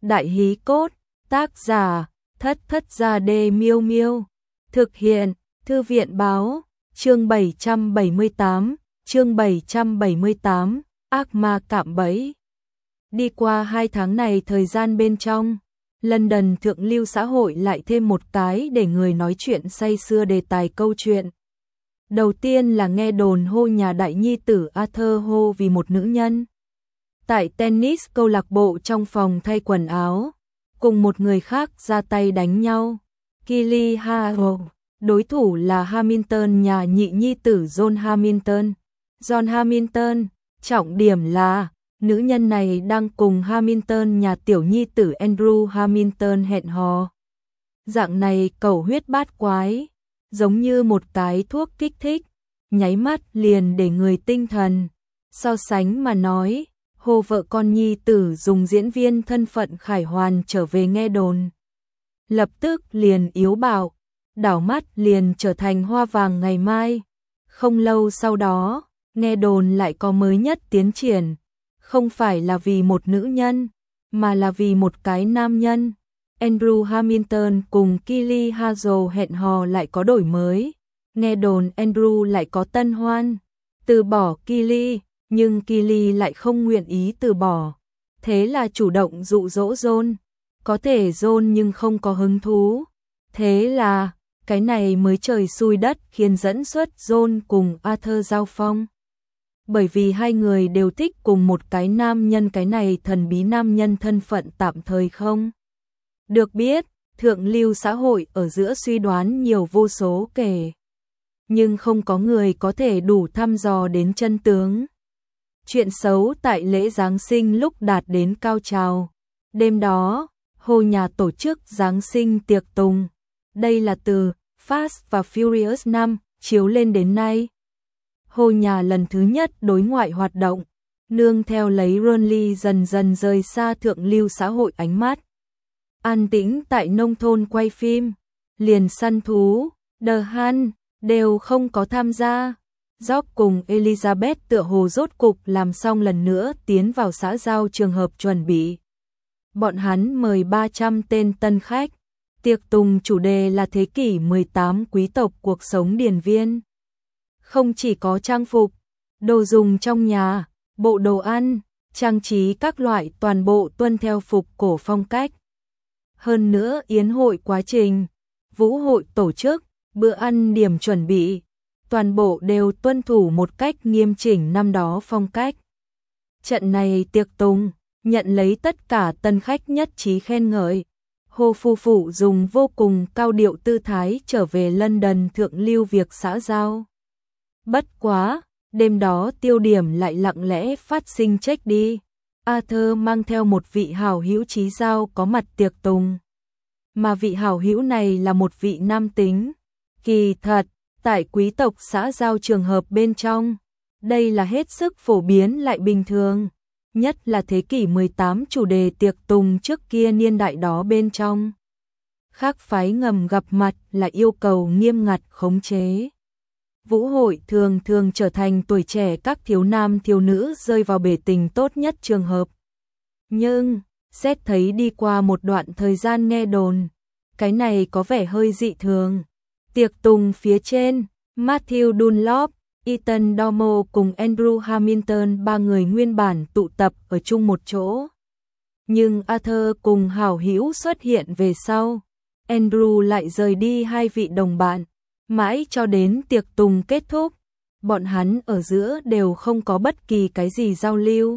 Đại hí cốt, tác giả, Thất Thất Gia Đê Miêu Miêu. Thực hiện, Thư viện báo, chương 778, ác ma cạm bẫy. Đi qua 2 tháng này thời gian bên trong, London thượng lưu xã hội lại thêm một cái để người nói chuyện say sưa đề tài câu chuyện. Đầu tiên là nghe đồn hô nhà đại nhi tử Arthur hô vì một nữ nhân. Tại tennis câu lạc bộ trong phòng thay quần áo, cùng một người khác ra tay đánh nhau. Kylie Harrow, đối thủ là Hamilton nhà nhị nhi tử John Hamilton. John Hamilton, trọng điểm là nữ nhân này đang cùng Hamilton nhà tiểu nhi tử Andrew Hamilton hẹn hò. Dạng này cầu huyết bát quái, giống như một cái thuốc kích thích, nháy mắt liền để người tinh thần. So sánh mà nói, hô vợ con nhi tử dùng diễn viên thân phận khải hoàn trở về nghe đồn. Lập tức liền yếu bạo, đảo mắt liền trở thành hoa vàng ngày mai. Không lâu sau đó, nghe đồn lại có mới nhất tiến triển. Không phải là vì một nữ nhân, mà là vì một cái nam nhân. Andrew Hamilton cùng Kylie Harrow hẹn hò lại có đổi mới. Nghe đồn Andrew lại có tân hoan, từ bỏ Kylie, nhưng Kylie lại không nguyện ý từ bỏ. Thế là chủ động dụ dỗ John. Có thể John nhưng không có hứng thú. Thế là, cái này mới trời xui đất khiến dẫn xuất John cùng Arthur giao phong. Bởi vì hai người đều thích cùng một cái nam nhân, cái này thần bí nam nhân thân phận tạm thời không được biết, thượng lưu xã hội ở giữa suy đoán nhiều vô số kể. Nhưng không có người có thể đủ thăm dò đến chân tướng. Chuyện xấu tại lễ Giáng sinh lúc đạt đến cao trào. Đêm đó, Hồ nhà tổ chức Giáng sinh tiệc tùng. Đây là từ Fast và Furious 5 chiếu lên đến nay. Hồ nhà lần thứ nhất đối ngoại hoạt động, nương theo lấy Ronly dần dần rời xa thượng lưu xã hội ánh mắt. An tĩnh tại nông thôn quay phim, liền săn thú, The Hunt đều không có tham gia. George cùng Elizabeth tựa hồ rốt cục làm xong lần nữa tiến vào xã giao trường hợp chuẩn bị. Bọn hắn mời 300 tên tân khách. Tiệc tùng chủ đề là thế kỷ 18 quý tộc cuộc sống điền viên. Không chỉ có trang phục, đồ dùng trong nhà, bộ đồ ăn, trang trí các loại toàn bộ tuân theo phục cổ phong cách. Hơn nữa yến hội quá trình, vũ hội tổ chức, bữa ăn điểm chuẩn bị, toàn bộ đều tuân thủ một cách nghiêm chỉnh năm đó phong cách. Trận này tiệc tùng, nhận lấy tất cả tân khách nhất trí khen ngợi. Hồ phu phụ dùng vô cùng cao điệu tư thái trở về London thượng lưu việc xã giao. Bất quá, đêm đó tiêu điểm lại lặng lẽ phát sinh check đi. Arthur mang theo một vị hảo hữu chí giao có mặt tiệc tùng. Mà vị hảo hữu này là một vị nam tính. Kỳ thật, tại quý tộc xã giao trường hợp bên trong, đây là hết sức phổ biến lại bình thường. Nhất là thế kỷ 18 chủ đề tiệc tùng trước kia niên đại đó bên trong. Khác phái ngầm gặp mặt là yêu cầu nghiêm ngặt khống chế. Vũ hội thường thường trở thành tuổi trẻ các thiếu nam thiếu nữ rơi vào bể tình tốt nhất trường hợp. Nhưng, xét thấy đi qua một đoạn thời gian nghe đồn, cái này có vẻ hơi dị thường. Tiệc tùng phía trên, Matthew Dunlop, Ethan Dormo cùng Andrew Hamilton ba người nguyên bản tụ tập ở chung một chỗ. Nhưng Arthur cùng hảo hữu xuất hiện về sau. Andrew lại rời đi hai vị đồng bạn. Mãi cho đến tiệc tùng kết thúc, bọn hắn ở giữa đều không có bất kỳ cái gì giao lưu.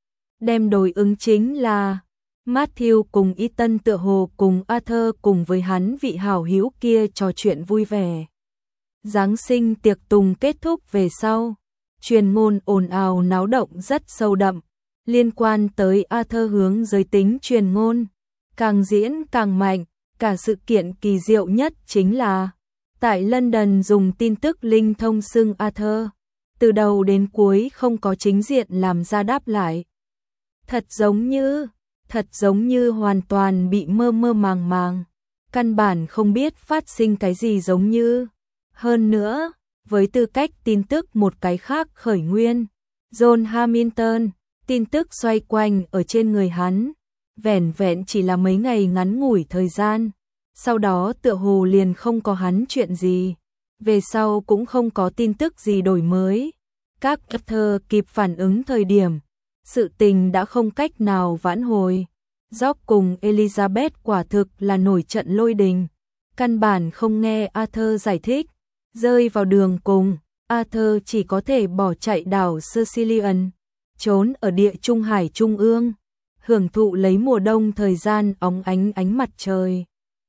Đem đối ứng chính là Matthew cùng Ethan tựa hồ cùng Arthur cùng với hắn vị hảo hữu kia trò chuyện vui vẻ. Giáng sinh tiệc tùng kết thúc về sau, truyền ngôn ồn ào náo động rất sâu đậm, liên quan tới Arthur hướng giới tính truyền ngôn, càng diễn càng mạnh, cả sự kiện kỳ diệu nhất chính là tại London dùng tin tức linh thông xưng Arthur, từ đầu đến cuối không có chính diện làm ra đáp lại. Thật giống như hoàn toàn bị mơ mơ màng màng, căn bản không biết phát sinh cái gì giống như. Hơn nữa, với tư cách tin tức một cái khác khởi nguyên, John Hamilton, tin tức xoay quanh ở trên người hắn, vẻn vẹn chỉ là mấy ngày ngắn ngủi thời gian. Sau đó tựa hồ liền không có hắn chuyện gì. Về sau cũng không có tin tức gì đổi mới. Các Arthur kịp phản ứng thời điểm, sự tình đã không cách nào vãn hồi. George cùng Elizabeth quả thực là nổi trận lôi đình. Căn bản không nghe Arthur giải thích. Rơi vào đường cùng, Arthur chỉ có thể bỏ chạy đảo Sicilian, trốn ở địa Trung Hải Trung ương, hưởng thụ lấy mùa đông thời gian óng ánh ánh mặt trời.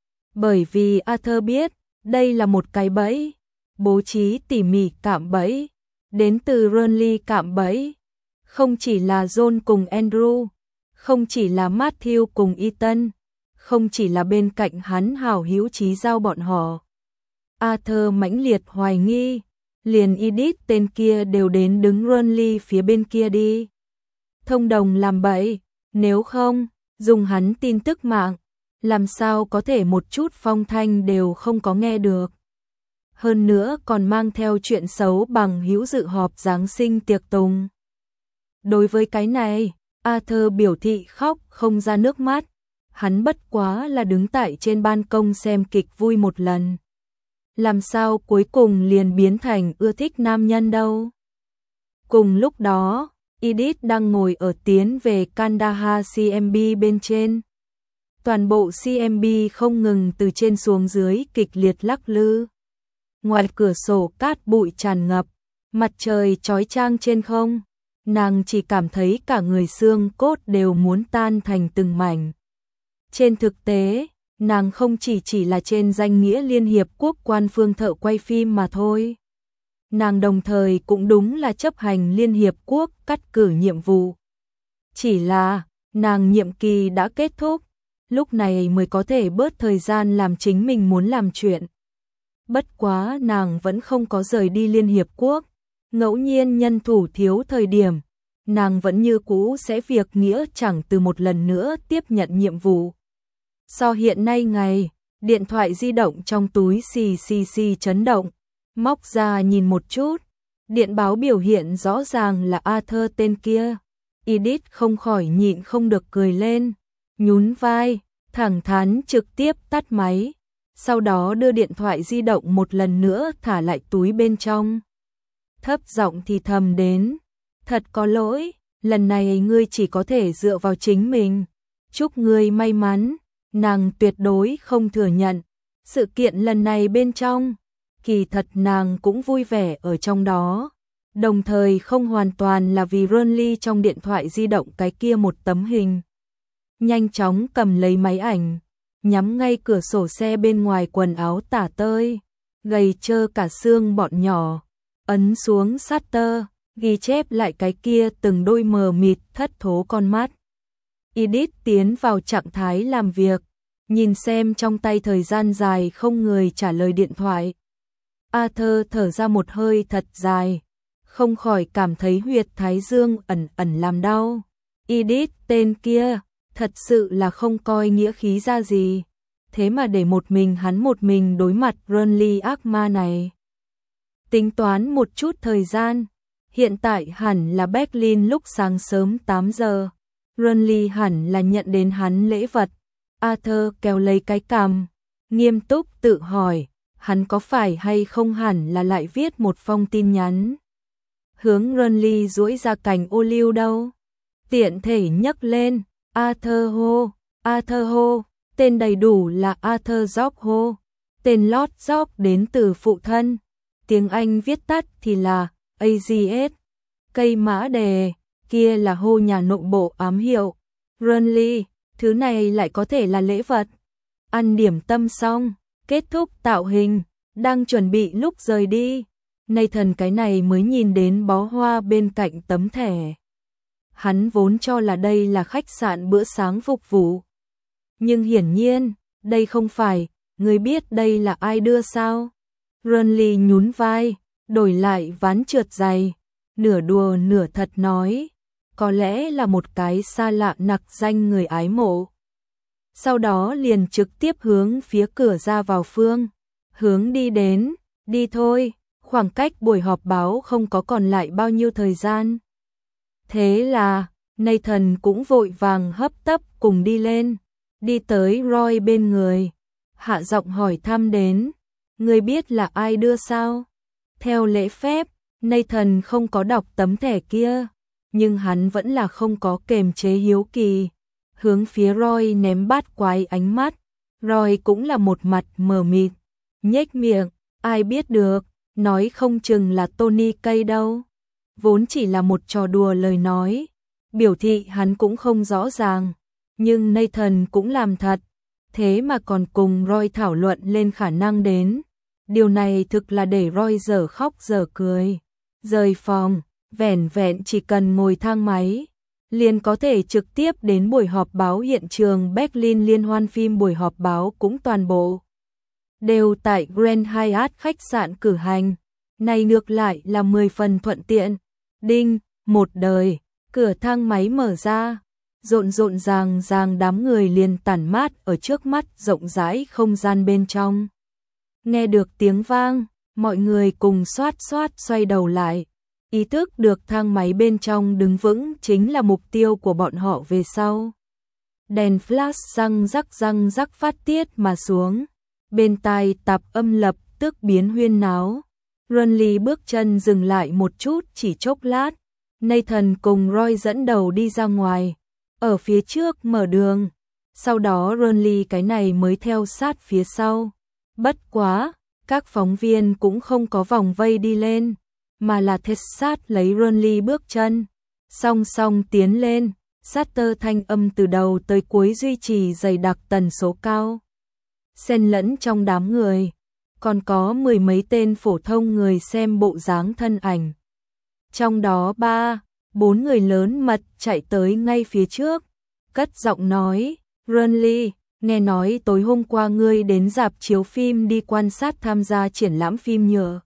Bởi vì Arthur biết, đây là một cái bẫy, bố trí tỉ mỉ cạm bẫy, đến từ Renly cạm bẫy. Không chỉ là John cùng Andrew, không chỉ là Matthew cùng Ethan, không chỉ là bên cạnh hắn hảo hữu chí giao bọn họ. Arthur mãnh liệt hoài nghi, liền Edith tên kia đều đến đứng Renly phía bên kia đi. Thông đồng làm bẫy, nếu không, dùng hắn tin tức mạng, làm sao có thể một chút phong thanh đều không có nghe được. Hơn nữa còn mang theo chuyện xấu bằng hữu dự họp Giáng sinh tiệc tùng. Đối với cái này, Arthur biểu thị khóc không ra nước mắt. Hắn bất quá là đứng tại trên ban công xem kịch vui một lần. Làm sao cuối cùng liền biến thành ưa thích nam nhân đâu. Cùng lúc đó, Edith đang ngồi ở tiến về Kandahar CMB bên trên. Toàn bộ CMB không ngừng từ trên xuống dưới kịch liệt lắc lư. Ngoài cửa sổ cát bụi tràn ngập, mặt trời chói chang trên không. Nàng chỉ cảm thấy cả người xương cốt đều muốn tan thành từng mảnh. Trên thực tế, nàng không chỉ là trên danh nghĩa Liên Hiệp Quốc quan phương thợ quay phim mà thôi. Nàng đồng thời cũng đúng là chấp hành Liên Hiệp Quốc cắt cử nhiệm vụ. Chỉ là, nàng nhiệm kỳ đã kết thúc, lúc này mới có thể bớt thời gian làm chính mình muốn làm chuyện. Bất quá nàng vẫn không có rời đi Liên Hiệp Quốc. Ngẫu nhiên nhân thủ thiếu thời điểm, nàng vẫn như cũ sẽ việc nghĩa chẳng từ một lần nữa tiếp nhận nhiệm vụ. So hiện nay ngày, điện thoại di động trong túi xì chấn động, móc ra nhìn một chút, điện báo biểu hiện rõ ràng là Arthur tên kia. Edith không khỏi nhịn không được cười lên, nhún vai, thẳng thắn trực tiếp tắt máy, sau đó đưa điện thoại di động một lần nữa thả lại túi bên trong. Thấp giọng thì thầm đến, thật có lỗi, lần này ngươi chỉ có thể dựa vào chính mình, chúc ngươi may mắn. Nàng tuyệt đối không thừa nhận, sự kiện lần này bên trong, kỳ thật nàng cũng vui vẻ ở trong đó, đồng thời không hoàn toàn là vì Renly trong điện thoại di động cái kia một tấm hình. Nhanh chóng cầm lấy máy ảnh, nhắm ngay cửa sổ xe bên ngoài quần áo tả tơi, gầy trơ cả xương bọn nhỏ, ấn xuống shutter, ghi chép lại cái kia từng đôi mờ mịt thất thố con mắt. Edith tiến vào trạng thái làm việc, nhìn xem trong tay thời gian dài không người trả lời điện thoại. Arthur thở ra một hơi thật dài, không khỏi cảm thấy huyệt thái dương ẩn ẩn làm đau. Edith tên kia, thật sự là không coi nghĩa khí ra gì, thế mà để hắn một mình đối mặt Renly ác ma này. Tính toán một chút thời gian, hiện tại hẳn là Berlin lúc sáng sớm 8 giờ. Renly hẳn là nhận đến hắn lễ vật. Arthur kéo lấy cái cằm, nghiêm túc tự hỏi, hắn có phải hay không hẳn là lại viết một phong tin nhắn. Hướng Renly duỗi ra cành ô liu đâu. Tiện thể nhấc lên, Arthur Ho, tên đầy đủ là Arthur George Ho, tên Lord George đến từ phụ thân. Tiếng Anh viết tắt thì là AGS, cây mã đề, kia là hô nhà nội bộ ám hiệu. Renly, thứ này lại có thể là lễ vật. Ăn điểm tâm xong, kết thúc tạo hình, đang chuẩn bị lúc rời đi. Nathan cái này mới nhìn đến bó hoa bên cạnh tấm thẻ. Hắn vốn cho là đây là khách sạn bữa sáng phục vụ. Nhưng hiển nhiên, đây không phải, người biết đây là ai đưa sao? Renly nhún vai, đổi lại ván trượt giày, nửa đùa nửa thật nói, có lẽ là một cái xa lạ nặc danh người ái mộ. Sau đó liền trực tiếp hướng phía cửa ra vào phương, hướng đi đến, đi thôi, khoảng cách buổi họp báo không có còn lại bao nhiêu thời gian. Thế là, Nathan cũng vội vàng hấp tấp cùng đi lên, đi tới Roy bên người, hạ giọng hỏi thăm đến, ngươi biết là ai đưa sao? Theo lễ phép, Nathan không có đọc tấm thẻ kia, nhưng hắn vẫn là không có kềm chế hiếu kỳ, hướng phía Roy ném bát quái ánh mắt. Roy cũng là một mặt mờ mịt, nhếch miệng, ai biết được, nói không chừng là Tony Kay đâu. Vốn chỉ là một trò đùa lời nói, biểu thị hắn cũng không rõ ràng, nhưng Nathan cũng làm thật, thế mà còn cùng Roy thảo luận lên khả năng đến. Điều này thực là để Roy dở khóc dở cười. Rời phòng, vẻn vẹn chỉ cần ngồi thang máy, liền có thể trực tiếp đến buổi họp báo hiện trường Berlin liên hoan phim. Buổi họp báo cũng toàn bộ đều tại Grand Hyatt khách sạn cử hành. Này ngược lại là 10 phần thuận tiện. Đinh, một đời, cửa thang máy mở ra, rộn ràng đám người liền tản mát ở trước mắt rộng rãi không gian bên trong. Nghe được tiếng vang, mọi người cùng xoát xoay đầu lại, ý thức được thang máy bên trong đứng vững chính là mục tiêu của bọn họ về sau. Đèn flash răng rắc phát tiết mà xuống, bên tai tạp âm lập tức biến huyên náo. Ronly bước chân dừng lại một chút chỉ chốc lát, Nathan cùng Roy dẫn đầu đi ra ngoài, ở phía trước mở đường, sau đó Ronly cái này mới theo sát phía sau. Bất quá, các phóng viên cũng không có vòng vây đi lên, mà là theo sát lấy Ronly bước chân, song song tiến lên, Sutter thanh âm từ đầu tới cuối duy trì dày đặc tần số cao. Xen lẫn trong đám người, còn có 10 mấy tên phổ thông người xem bộ dáng thân ảnh. Trong đó 3-4 người lớn mật chạy tới ngay phía trước, cất giọng nói, Ronly, nghe nói tối hôm qua ngươi đến rạp chiếu phim đi quan sát tham gia triển lãm phim nhựa.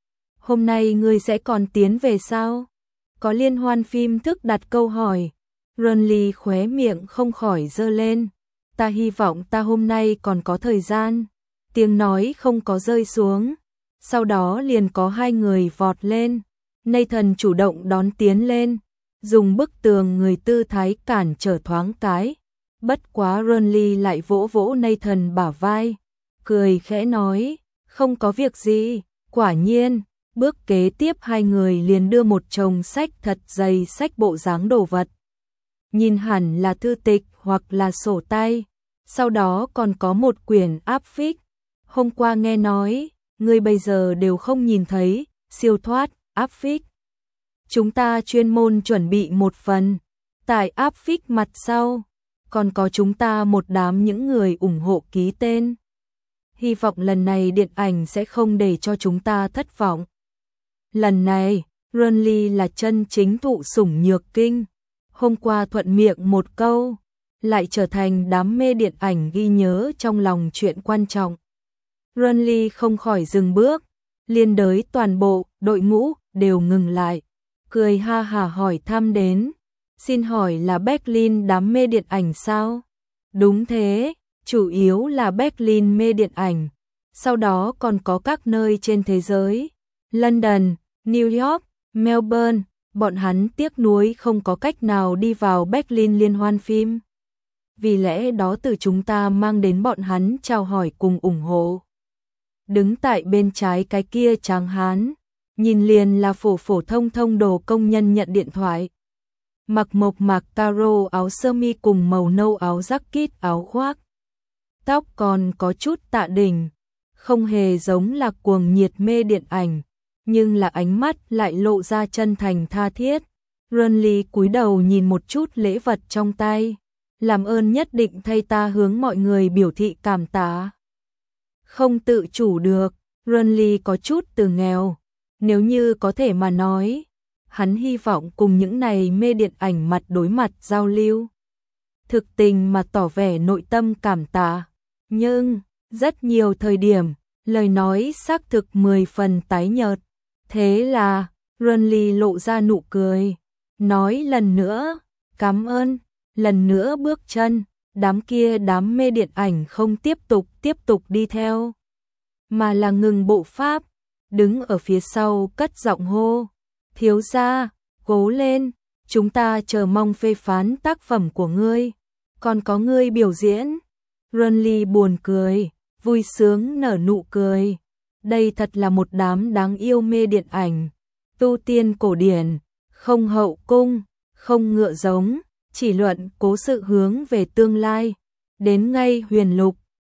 Hôm nay ngươi sẽ còn tiến về sao? Có liên hoan phim thức đặt câu hỏi. Ronly khóe miệng không khỏi giơ lên. Ta hy vọng ta hôm nay còn có thời gian. Tiếng nói không có rơi xuống. Sau đó liền có hai người vọt lên. Nathan chủ động đón tiến lên, dùng bức tường người tư thái cản trở thoáng cái. Bất quá Ronly lại vỗ vỗ Nathan bả vai, cười khẽ nói, không có việc gì. Quả nhiên, bước kế tiếp hai người liền đưa một chồng sách thật dày, sách bộ dáng đồ vật. Nhìn hẳn là thư tịch hoặc là sổ tay, sau đó còn có một quyển áp phích. Hôm qua nghe nói, ngươi bây giờ đều không nhìn thấy, siêu thoát, áp phích. Chúng ta chuyên môn chuẩn bị một phần, tại áp phích mặt sau, còn có chúng ta một đám những người ủng hộ ký tên. Hy vọng lần này điện ảnh sẽ không để cho chúng ta thất vọng. Lần này, Ronly là chân chính thụ sủng nhược kinh. Hôm qua thuận miệng một câu, lại trở thành đám mê điện ảnh ghi nhớ trong lòng chuyện quan trọng. Ronly không khỏi dừng bước, liên đới toàn bộ đội ngũ đều ngừng lại, cười ha hả hỏi thăm đến, xin hỏi là Berlin đám mê điện ảnh sao? Đúng thế, chủ yếu là Berlin mê điện ảnh, sau đó còn có các nơi trên thế giới, London, New York, Melbourne, bọn hắn tiếc nuối không có cách nào đi vào Berlin liên hoan phim. Vì lẽ đó từ chúng ta mang đến bọn hắn chào hỏi cùng ủng hộ. Đứng tại bên trái cái kia tráng hán, nhìn liền là phổ thông đồ công nhân nhận điện thoại. Mặc mộc mạc caro áo sơ mi cùng màu nâu áo jacket áo khoác. Tóc còn có chút tạ đỉnh, không hề giống là cuồng nhiệt mê điện ảnh, nhưng là ánh mắt lại lộ ra chân thành tha thiết. Ronly cúi đầu nhìn một chút lễ vật trong tay, làm ơn nhất định thay ta hướng mọi người biểu thị cảm tạ. Không tự chủ được, Ronly có chút từ nghèo, nếu như có thể mà nói, hắn hy vọng cùng những này mê điện ảnh mặt đối mặt giao lưu, thực tình mà tỏ vẻ nội tâm cảm tạ, nhưng rất nhiều thời điểm, lời nói xác thực 10 phần tái nhợt. Thế là, Ronly lộ ra nụ cười, nói lần nữa, cảm ơn, lần nữa bước chân, đám mê điện ảnh không tiếp tục đi theo, mà là ngừng bộ pháp, đứng ở phía sau cất giọng hô, thiếu gia, cố lên, chúng ta chờ mong phê phán tác phẩm của ngươi. Còn có ngươi biểu diễn. Renly buồn cười, vui sướng nở nụ cười. Đây thật là một đám đáng yêu mê điện ảnh. Tu tiên cổ điển, không hậu cung, không ngựa giống, chỉ luận cố sự hướng về tương lai. Đến ngay huyền lục,